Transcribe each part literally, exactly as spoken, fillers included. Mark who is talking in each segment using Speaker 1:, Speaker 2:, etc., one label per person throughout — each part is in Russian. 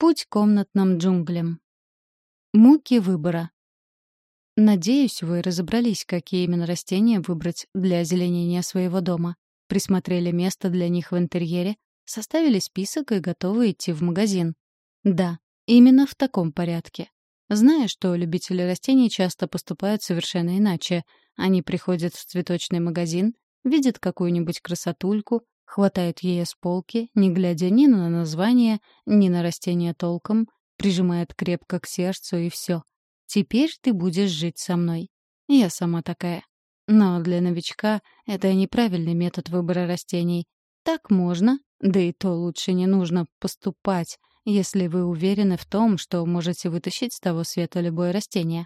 Speaker 1: Путь комнатным джунглям. Муки выбора. Надеюсь, вы разобрались, какие именно растения выбрать для озеленения своего дома. Присмотрели место для них в интерьере, составили список и готовы идти в магазин. Да, именно в таком порядке. Зная, что любители растений часто поступают совершенно иначе. Они приходят в цветочный магазин, видят какую-нибудь красотульку, хватают ее с полки, не глядя ни на название, ни на растение толком, прижимают крепко к сердцу и все. Теперь ты будешь жить со мной. Я сама такая. Но для новичка это неправильный метод выбора растений. Так можно, да и то лучше не нужно поступать, если вы уверены в том, что можете вытащить с того света любое растение.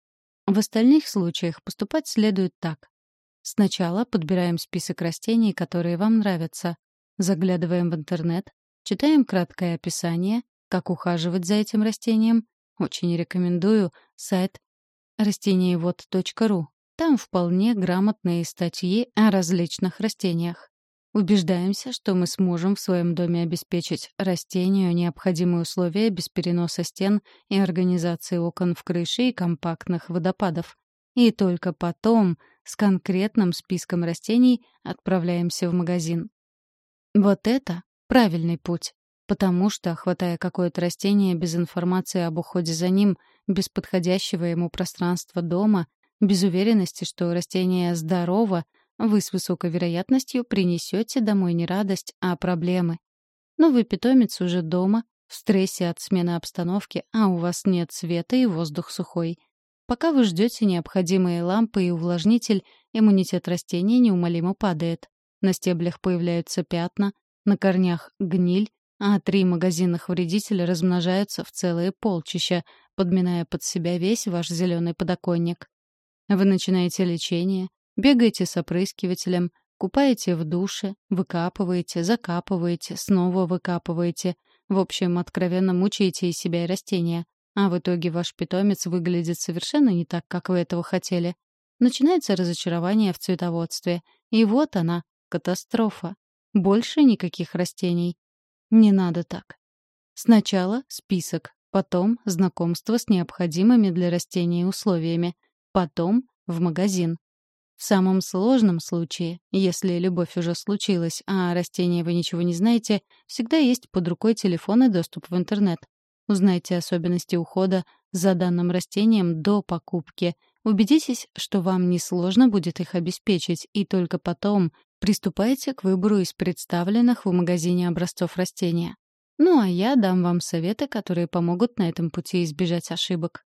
Speaker 1: В остальных случаях поступать следует так. Сначала подбираем список растений, которые вам нравятся. Заглядываем в интернет, читаем краткое описание, как ухаживать за этим растением. Очень рекомендую сайт растениевод точка ру. Там вполне грамотные статьи о различных растениях. Убеждаемся, что мы сможем в своем доме обеспечить растению необходимые условия без переноса стен и организации окон в крыше и компактных водопадов. И только потом с конкретным списком растений отправляемся в магазин. Вот это правильный путь. Потому что, хватая какое-то растение без информации об уходе за ним, без подходящего ему пространства дома, без уверенности, что растение здорово, вы с высокой вероятностью принесете домой не радость, а проблемы. Новый питомец уже дома, в стрессе от смены обстановки, а у вас нет света и воздух сухой. Пока вы ждете необходимые лампы и увлажнитель, иммунитет растения неумолимо падает. На стеблях появляются пятна, на корнях гниль, а три магазинных вредителя размножаются в целые полчища, подминая под себя весь ваш зеленый подоконник. Вы начинаете лечение, бегаете с опрыскивателем, купаете в душе, выкапываете, закапываете, снова выкапываете. В общем, откровенно мучаете и себя, и растения. А в итоге ваш питомец выглядит совершенно не так, как вы этого хотели. Начинается разочарование в цветоводстве. И вот она, катастрофа. Больше никаких растений. Не надо так. Сначала список, потом знакомство с необходимыми для растений условиями, потом в магазин. В самом сложном случае, если любовь уже случилась, а о растении вы ничего не знаете, всегда есть под рукой телефон и доступ в интернет. Узнайте особенности ухода за данным растением до покупки. Убедитесь, что вам несложно будет их обеспечить, и только потом приступайте к выбору из представленных в магазине образцов растения. Ну а я дам вам советы, которые помогут на этом пути избежать ошибок.